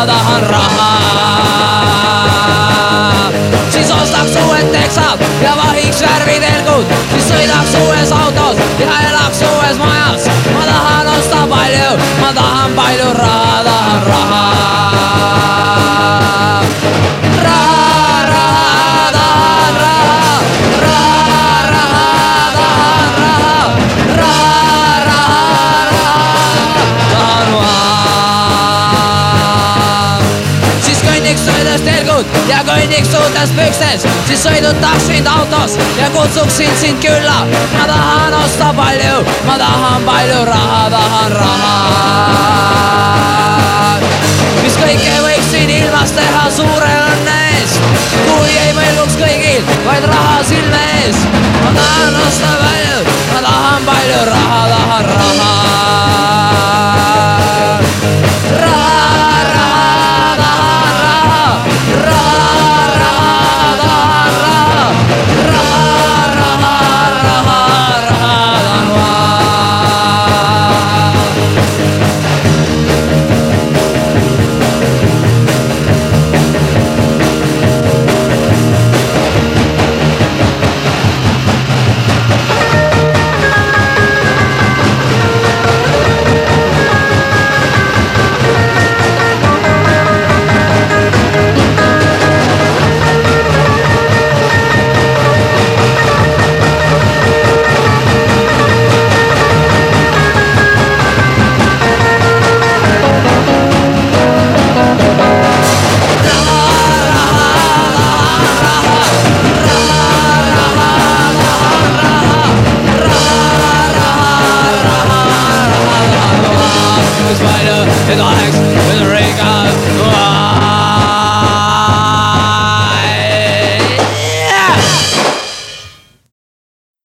tahan raha. Siis ostaks uued teksad ja vahiks värvitelgud. Siis sõidaks uues autos ja elaks uues majas. Ma tahan osta palju, ma tahan palju raha, tahan raha. Ja kõnniks uutes pükstes, siis sõidutaks sind autos ja kutsuksin sind külla. Ma tahan osta palju, ma tahan palju raha, tahan raha. Mis kõike võiksin ilmas teha suure õnne eest, kui ei mõelguks kõigil, vaid raha silme ees. Ma tahan osta palju, ma tahan palju raha.